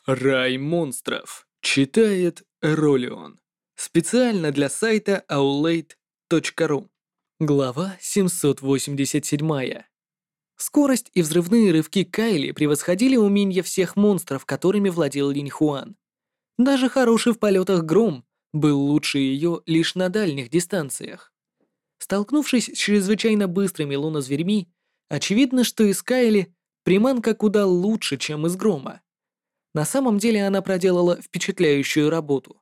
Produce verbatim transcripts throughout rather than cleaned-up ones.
Рай монстров. Читает Ролион. Специально для сайта аулейт точка ру. Глава семьсот восемьдесят семь. Скорость и взрывные рывки Кайли превосходили умения всех монстров, которыми владел Линь Хуан. Даже хороший в полетах Гром был лучше ее лишь на дальних дистанциях. Столкнувшись с чрезвычайно быстрыми лунозверьми, очевидно, что из Кайли приманка куда лучше, чем из Грома. На самом деле она проделала впечатляющую работу.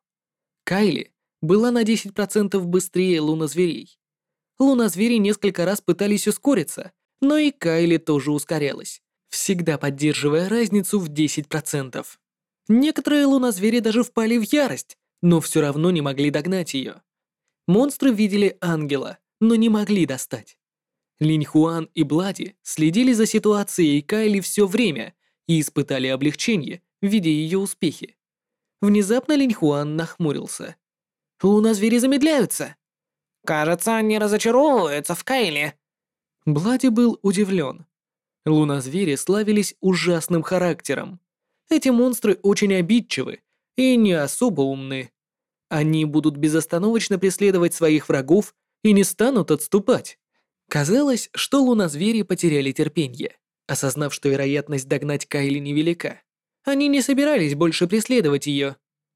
Кайли была на десять процентов быстрее лунозверей. Лунозвери несколько раз пытались ускориться, но и Кайли тоже ускорялась, всегда поддерживая разницу в десять процентов. Некоторые лунозвери даже впали в ярость, но все равно не могли догнать ее. Монстры видели ангела, но не могли достать. Линь Хуан и Блади следили за ситуацией Кайли все время и испытали облегчение, видя ее успехи. Внезапно Линь Хуан нахмурился. «Лунозвери замедляются!» Кажется, они разочаровываются в Кайле. Блади был удивлен. Лунозвери славились ужасным характером. Эти монстры очень обидчивы и не особо умны. Они будут безостановочно преследовать своих врагов и не станут отступать. Казалось, что лунозвери потеряли терпение, осознав, что вероятность догнать Кайли невелика. Они не собирались больше преследовать ее.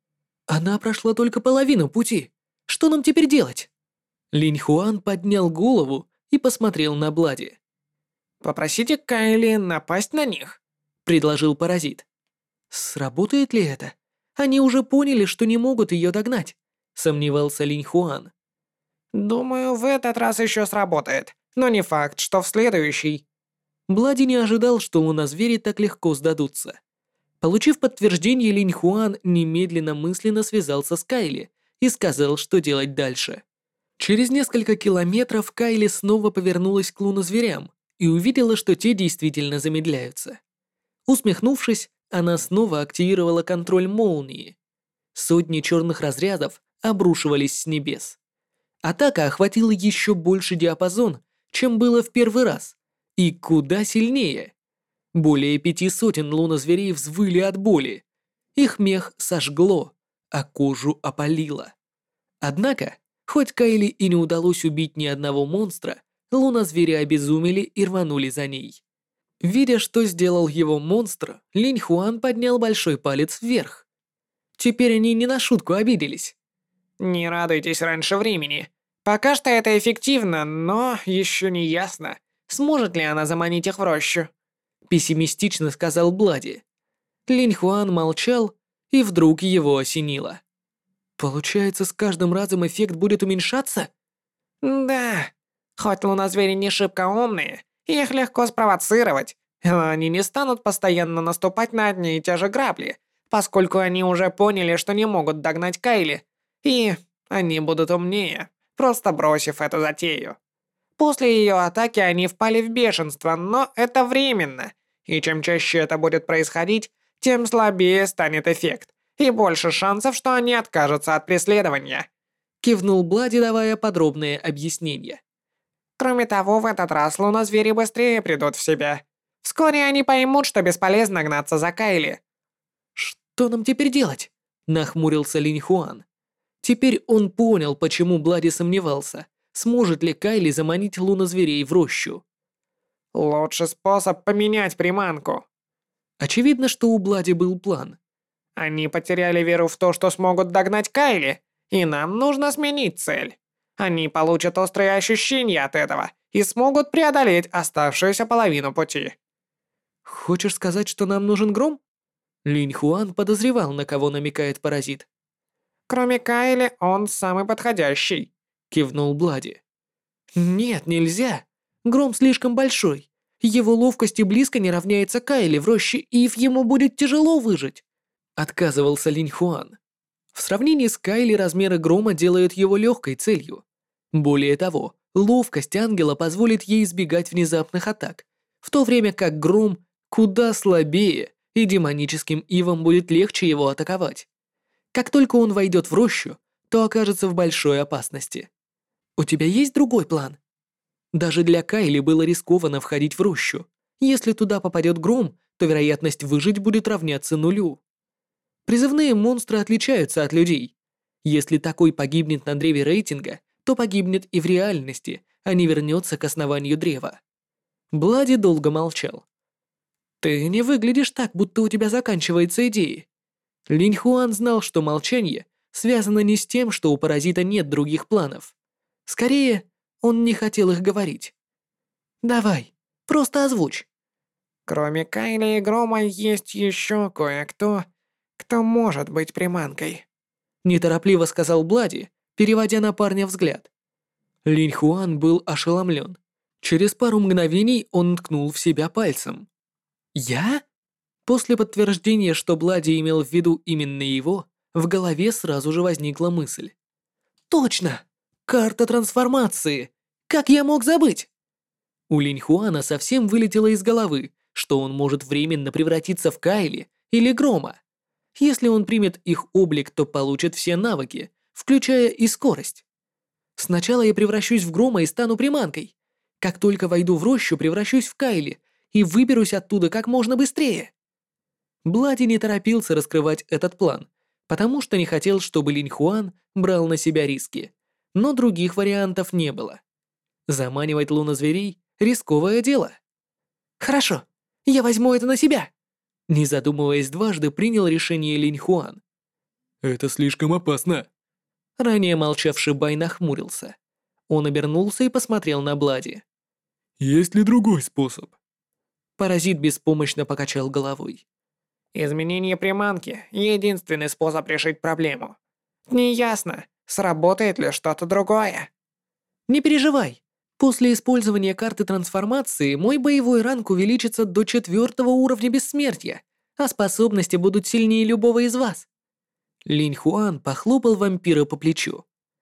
Она прошла только половину пути. Что нам теперь делать? Линь Хуан поднял голову и посмотрел на Блади. «Попросите Кайли напасть на них», — предложил паразит. Сработает ли это? Они уже поняли, что не могут ее догнать, сомневался Линь Хуан. «Думаю, в этот раз еще сработает, но не факт, что в следующий». Блади не ожидал, что лунозвери так легко сдадутся. Получив подтверждение, Линь Хуан немедленно мысленно связался с Кайли и сказал, что делать дальше. Через несколько километров Кайли снова повернулась к лунозверям и увидела, что те действительно замедляются. Усмехнувшись, она снова активировала контроль молнии. Сотни черных разрядов обрушивались с небес. Атака охватила еще больше диапазон, чем было в первый раз, и куда сильнее. Более пяти сотен лунозверей взвыли от боли. Их мех сожгло, а кожу опалило. Однако, хоть Кайли и не удалось убить ни одного монстра, лунозвери обезумели и рванули за ней. Видя, что сделал его монстр, Линь Хуан поднял большой палец вверх. Теперь они не на шутку обиделись. «Не радуйтесь раньше времени. Пока что это эффективно, но еще не ясно, сможет ли она заманить их в рощу», — пессимистично сказал Блади. Линь Хуан молчал, и вдруг его осенило. «Получается, с каждым разом эффект будет уменьшаться?» «Да. Хоть лунозвери не шибко умные, их легко спровоцировать, но они не станут постоянно наступать на одни и те же грабли, поскольку они уже поняли, что не могут догнать Кайли, и они будут умнее, просто бросив эту затею. После ее атаки они впали в бешенство, но это временно, и чем чаще это будет происходить, тем слабее станет эффект, и больше шансов, что они откажутся от преследования», — кивнул Блади, давая подробные объяснения. «Кроме того, в этот раз лунозвери быстрее придут в себя. Вскоре они поймут, что бесполезно гнаться за Кайли». «Что нам теперь делать?» — нахмурился Линь Хуан. Теперь он понял, почему Блади сомневался, сможет ли Кайли заманить лунозверей в рощу. «Лучший способ поменять приманку». Очевидно, что у Блади был план. «Они потеряли веру в то, что смогут догнать Кайли, и нам нужно сменить цель. Они получат острые ощущения от этого и смогут преодолеть оставшуюся половину пути». «Хочешь сказать, что нам нужен гром?» Линь Хуан подозревал, на кого намекает паразит. «Кроме Кайли, он самый подходящий», — кивнул Блади. «Нет, нельзя. Гром слишком большой. Его ловкость и близко не равняется Кайли в роще, и ему будет тяжело выжить», — отказывался Линь Хуан. В сравнении с Кайли размеры грома делают его легкой целью. Более того, ловкость ангела позволит ей избегать внезапных атак, в то время как гром куда слабее, и демоническим ивам будет легче его атаковать. Как только он войдет в рощу, то окажется в большой опасности. У тебя есть другой план? Даже для Кайли было рискованно входить в рощу. Если туда попадет гром, то вероятность выжить будет равняться нулю. Призывные монстры отличаются от людей. Если такой погибнет на древе рейтинга, то погибнет и в реальности, а не вернется к основанию древа. Блади долго молчал. «Ты не выглядишь так, будто у тебя заканчиваются идеи». Линь Хуан знал, что молчание связано не с тем, что у паразита нет других планов. Скорее, он не хотел их говорить. «Давай, просто озвучь». Кроме Кайли и Грома есть еще кое-кто, кто может быть приманкой. Неторопливо сказал Блади, переводя на парня взгляд. Линь Хуан был ошеломлен. Через пару мгновений он ткнул в себя пальцем. «Я?» После подтверждения, что Блади имел в виду именно его, в голове сразу же возникла мысль. «Точно! Карта трансформации! Как я мог забыть?» У Линь Хуана совсем вылетело из головы, что он может временно превратиться в Кайли или Грома. Если он примет их облик, то получит все навыки, включая и скорость. Сначала я превращусь в Грома и стану приманкой. Как только войду в рощу, превращусь в Кайли и выберусь оттуда как можно быстрее. Блади не торопился раскрывать этот план, потому что не хотел, чтобы Линь Хуан брал на себя риски. Но других вариантов не было. Заманивать лунозверей — рисковое дело. «Хорошо, я возьму это на себя!» Не задумываясь дважды, принял решение Линь Хуан. «Это слишком опасно!» Ранее молчавший Бай нахмурился. Он обернулся и посмотрел на Блади. «Есть ли другой способ?» Паразит беспомощно покачал головой. Изменение приманки — единственный способ решить проблему. Неясно, сработает ли что-то другое. «Не переживай. После использования карты трансформации мой боевой ранг увеличится до четвертого уровня бессмертия, а способности будут сильнее любого из вас». Линь Хуан похлопал вампира по плечу.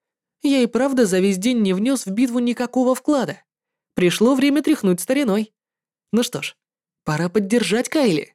«Я и правда за весь день не внес в битву никакого вклада. Пришло время тряхнуть стариной. Ну что ж, пора поддержать Кайли».